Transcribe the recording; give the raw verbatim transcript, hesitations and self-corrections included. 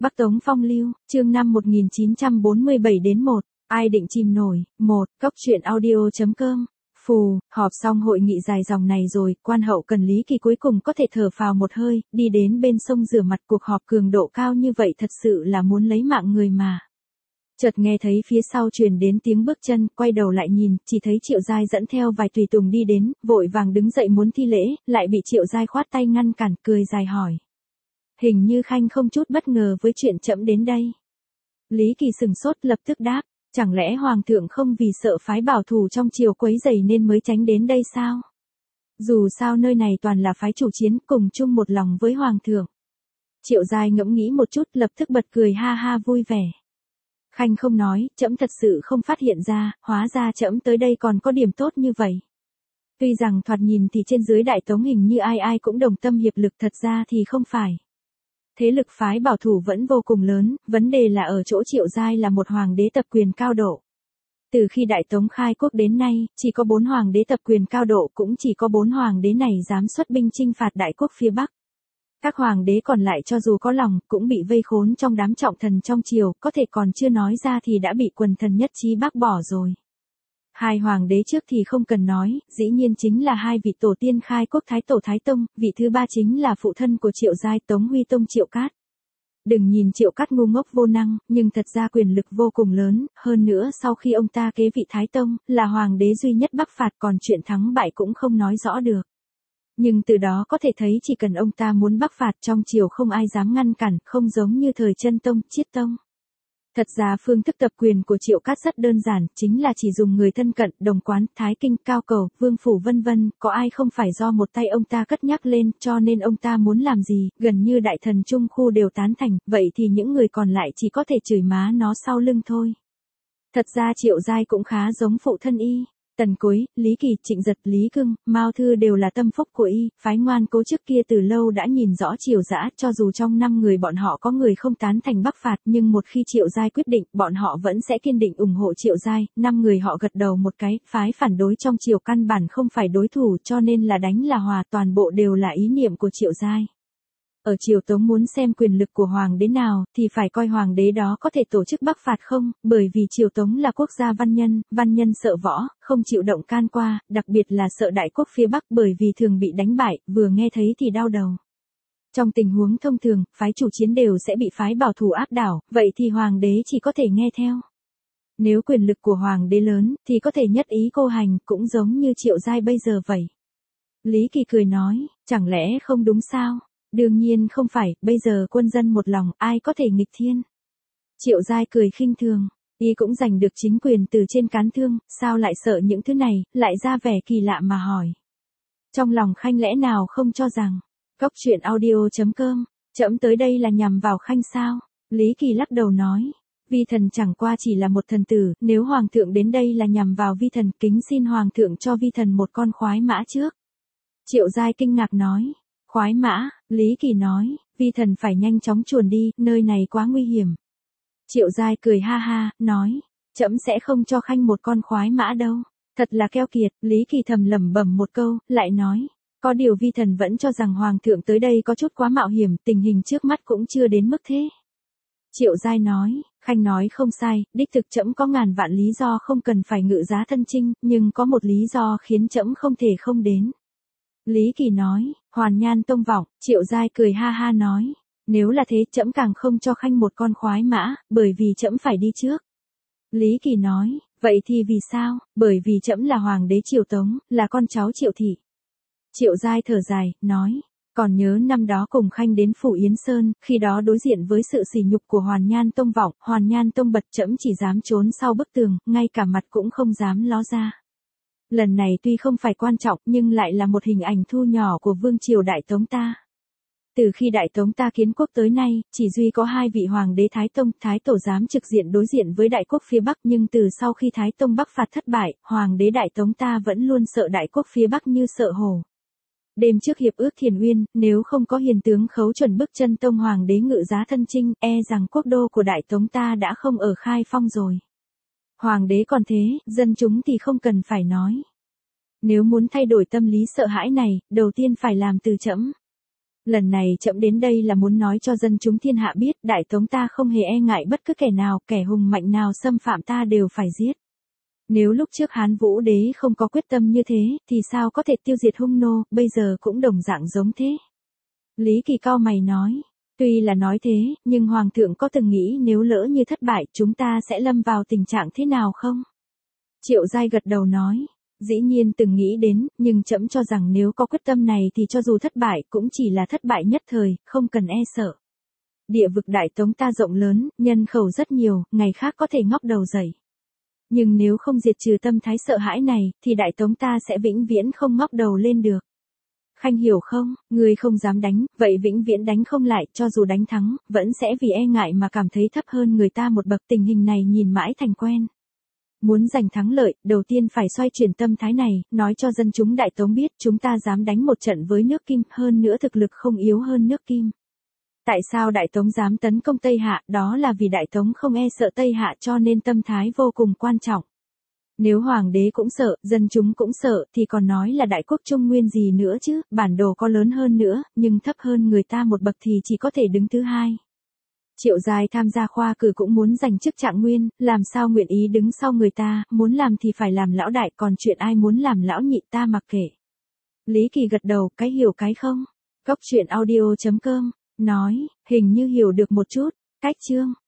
Bắc Tống Phong Lưu, chương năm một nghìn chín trăm bốn mươi bảy đến một, ai định chìm nổi, một, cốc truyện audio.com. Phù, họp xong hội nghị dài dòng này rồi, quan hậu Cần Lý Kỳ cuối cùng có thể thở phào một hơi, đi đến bên sông rửa mặt. Cuộc họp cường độ cao như vậy thật sự là muốn lấy mạng người mà. Chợt nghe thấy phía sau truyền đến tiếng bước chân, quay đầu lại nhìn, chỉ thấy Triệu Giai dẫn theo vài tùy tùng đi đến, vội vàng đứng dậy muốn thi lễ, lại bị Triệu Giai khoát tay ngăn cản, cười dài hỏi. Hình như Khanh không chút bất ngờ với chuyện trẫm đến đây. Lý Kỳ sừng sốt lập tức đáp, chẳng lẽ Hoàng thượng không vì sợ phái bảo thủ trong triều quấy rầy nên mới tránh đến đây sao? Dù sao nơi này toàn là phái chủ chiến, cùng chung một lòng với Hoàng thượng. Triệu Giai ngẫm nghĩ một chút lập tức bật cười ha ha vui vẻ. Khanh không nói, trẫm thật sự không phát hiện ra, hóa ra trẫm tới đây còn có điểm tốt như vậy. Tuy rằng thoạt nhìn thì trên dưới Đại Tống hình như ai ai cũng đồng tâm hiệp lực, thật ra thì không phải. Thế lực phái bảo thủ vẫn vô cùng lớn, vấn đề là ở chỗ Triệu Giai là một hoàng đế tập quyền cao độ. Từ khi Đại Tống khai quốc đến nay, chỉ có bốn hoàng đế tập quyền cao độ, cũng chỉ có bốn hoàng đế này dám xuất binh chinh phạt đại quốc phía Bắc. Các hoàng đế còn lại cho dù có lòng, cũng bị vây khốn trong đám trọng thần trong triều, có thể còn chưa nói ra thì đã bị quần thần nhất trí bác bỏ rồi. Hai hoàng đế trước thì không cần nói, dĩ nhiên chính là hai vị tổ tiên khai quốc Thái Tổ Thái Tông, vị thứ ba chính là phụ thân của Triệu Giai, Tống Huy Tông Triệu Cát. Đừng nhìn Triệu Cát ngu ngốc vô năng, nhưng thật ra quyền lực vô cùng lớn, hơn nữa sau khi ông ta kế vị Thái Tông, là hoàng đế duy nhất bắc phạt, còn chuyện thắng bại cũng không nói rõ được. Nhưng từ đó có thể thấy chỉ cần ông ta muốn bắc phạt trong triều không ai dám ngăn cản, không giống như thời Chân Tông, Chiết Tông. Thật ra phương thức tập quyền của Triệu Cát rất đơn giản, chính là chỉ dùng người thân cận, đồng quán, thái kinh, cao cầu, vương phủ vân vân, có ai không phải do một tay ông ta cất nhắc lên, cho nên ông ta muốn làm gì, gần như đại thần trung khu đều tán thành, vậy thì những người còn lại chỉ có thể chửi má nó sau lưng thôi. Thật ra Triệu Giai cũng khá giống phụ thân y. Tần Cối, Lý Kỳ, Trịnh Giật, Lý Cưng, Mao Thư đều là tâm phúc của y, phái ngoan cố trước kia từ lâu đã nhìn rõ Triều Dã, cho dù trong năm người bọn họ có người không tán thành bắc phạt, nhưng một khi Triệu Giai quyết định, bọn họ vẫn sẽ kiên định ủng hộ Triệu Giai, năm người họ gật đầu một cái, phái phản đối trong triều căn bản không phải đối thủ, cho nên là đánh là hòa, toàn bộ đều là ý niệm của Triệu Giai. Ở triều Tống muốn xem quyền lực của hoàng đế nào, thì phải coi hoàng đế đó có thể tổ chức bắc phạt không, bởi vì triều Tống là quốc gia văn nhân, văn nhân sợ võ, không chịu động can qua, đặc biệt là sợ đại quốc phía Bắc bởi vì thường bị đánh bại, vừa nghe thấy thì đau đầu. Trong tình huống thông thường, phái chủ chiến đều sẽ bị phái bảo thủ áp đảo, vậy thì hoàng đế chỉ có thể nghe theo. Nếu quyền lực của hoàng đế lớn, thì có thể nhất ý cô hành, cũng giống như Triệu Giai bây giờ vậy. Lý Kỳ cười nói, chẳng lẽ không đúng sao? Đương nhiên không phải, bây giờ quân dân một lòng, ai có thể nghịch thiên. Triệu Giai cười khinh thường, y cũng giành được chính quyền từ trên cán thương, sao lại sợ những thứ này, lại ra vẻ kỳ lạ mà hỏi. Trong lòng Khanh lẽ nào không cho rằng, cốc truyện audio.com, trẫm tới đây là nhằm vào Khanh sao? Lý Kỳ lắc đầu nói, vi thần chẳng qua chỉ là một thần tử, nếu hoàng thượng đến đây là nhằm vào vi thần, kính xin hoàng thượng cho vi thần một con khoái mã trước. Triệu Giai kinh ngạc nói. Khoái mã, Lý Kỳ nói, vi thần phải nhanh chóng chuồn đi, nơi này quá nguy hiểm. Triệu Giai cười ha ha, nói, trẫm sẽ không cho Khanh một con khoái mã đâu, thật là keo kiệt. Lý Kỳ thầm lẩm bẩm một câu, lại nói, có điều vi thần vẫn cho rằng hoàng thượng tới đây có chút quá mạo hiểm, tình hình trước mắt cũng chưa đến mức thế. Triệu Giai nói, Khanh nói không sai, đích thực trẫm có ngàn vạn lý do không cần phải ngự giá thân chinh, nhưng có một lý do khiến trẫm không thể không đến. Lý Kỳ nói, Hoàn Nhan Tông vọng. Triệu Giai cười ha ha nói, nếu là thế trẫm càng không cho Khanh một con khoái mã, bởi vì trẫm phải đi trước. Lý Kỳ nói, vậy thì vì sao? Bởi vì trẫm là hoàng đế triều Tống, là con cháu Triệu thị. Triệu Giai thở dài, nói, còn nhớ năm đó cùng Khanh đến phủ Yến Sơn, khi đó đối diện với sự sỉ nhục của Hoàn Nhan Tông vọng, Hoàn Nhan Tông bật trẫm chỉ dám trốn sau bức tường, ngay cả mặt cũng không dám ló ra. Lần này tuy không phải quan trọng nhưng lại là một hình ảnh thu nhỏ của vương triều Đại Tống ta. Từ khi Đại Tống ta kiến quốc tới nay, chỉ duy có hai vị hoàng đế Thái Tông, Thái Tổ dám trực diện đối diện với đại quốc phía Bắc, nhưng từ sau khi Thái Tông bắc phạt thất bại, hoàng đế Đại Tống ta vẫn luôn sợ đại quốc phía Bắc như sợ hổ. Đêm trước hiệp ước Thiền Uyên, nếu không có hiền tướng Khấu Chuẩn bức chân Tông hoàng đế ngự giá thân chinh, e rằng quốc đô của Đại Tống ta đã không ở Khai Phong rồi. Hoàng đế còn thế, dân chúng thì không cần phải nói. Nếu muốn thay đổi tâm lý sợ hãi này, đầu tiên phải làm từ trẫm. Lần này trẫm đến đây là muốn nói cho dân chúng thiên hạ biết, Đại Tống ta không hề e ngại bất cứ kẻ nào, kẻ hùng mạnh nào xâm phạm ta đều phải giết. Nếu lúc trước Hán Vũ Đế không có quyết tâm như thế, thì sao có thể tiêu diệt hung nô, bây giờ cũng đồng dạng giống thế. Lý Kỳ cau mày nói, tuy là nói thế, nhưng Hoàng thượng có từng nghĩ nếu lỡ như thất bại, chúng ta sẽ lâm vào tình trạng thế nào không? Triệu Giai gật đầu nói, dĩ nhiên từng nghĩ đến, nhưng trẫm cho rằng nếu có quyết tâm này thì cho dù thất bại cũng chỉ là thất bại nhất thời, không cần e sợ. Địa vực Đại Tống ta rộng lớn, nhân khẩu rất nhiều, ngày khác có thể ngóc đầu dậy. Nhưng nếu không diệt trừ tâm thái sợ hãi này, thì Đại Tống ta sẽ vĩnh viễn không ngóc đầu lên được. Khanh hiểu không, ngươi không dám đánh, vậy vĩnh viễn đánh không lại, cho dù đánh thắng, vẫn sẽ vì e ngại mà cảm thấy thấp hơn người ta một bậc, tình hình này nhìn mãi thành quen. Muốn giành thắng lợi, đầu tiên phải xoay chuyển tâm thái này, nói cho dân chúng Đại Tống biết chúng ta dám đánh một trận với nước Kim, hơn nữa thực lực không yếu hơn nước Kim. Tại sao Đại Tống dám tấn công Tây Hạ, đó là vì Đại Tống không e sợ Tây Hạ cho nên tâm thái vô cùng quan trọng. Nếu Hoàng đế cũng sợ, dân chúng cũng sợ, thì còn nói là Đại Quốc Trung Nguyên gì nữa chứ, bản đồ có lớn hơn nữa, nhưng thấp hơn người ta một bậc thì chỉ có thể đứng thứ hai. Triệu Giai tham gia khoa cử cũng muốn giành chức trạng nguyên, làm sao nguyện ý đứng sau người ta, muốn làm thì phải làm lão đại, còn chuyện ai muốn làm lão nhị ta mặc kệ. Lý Kỳ gật đầu, cái hiểu cái không. Cốc truyện audio chấm com nói, hình như hiểu được một chút. Cách chương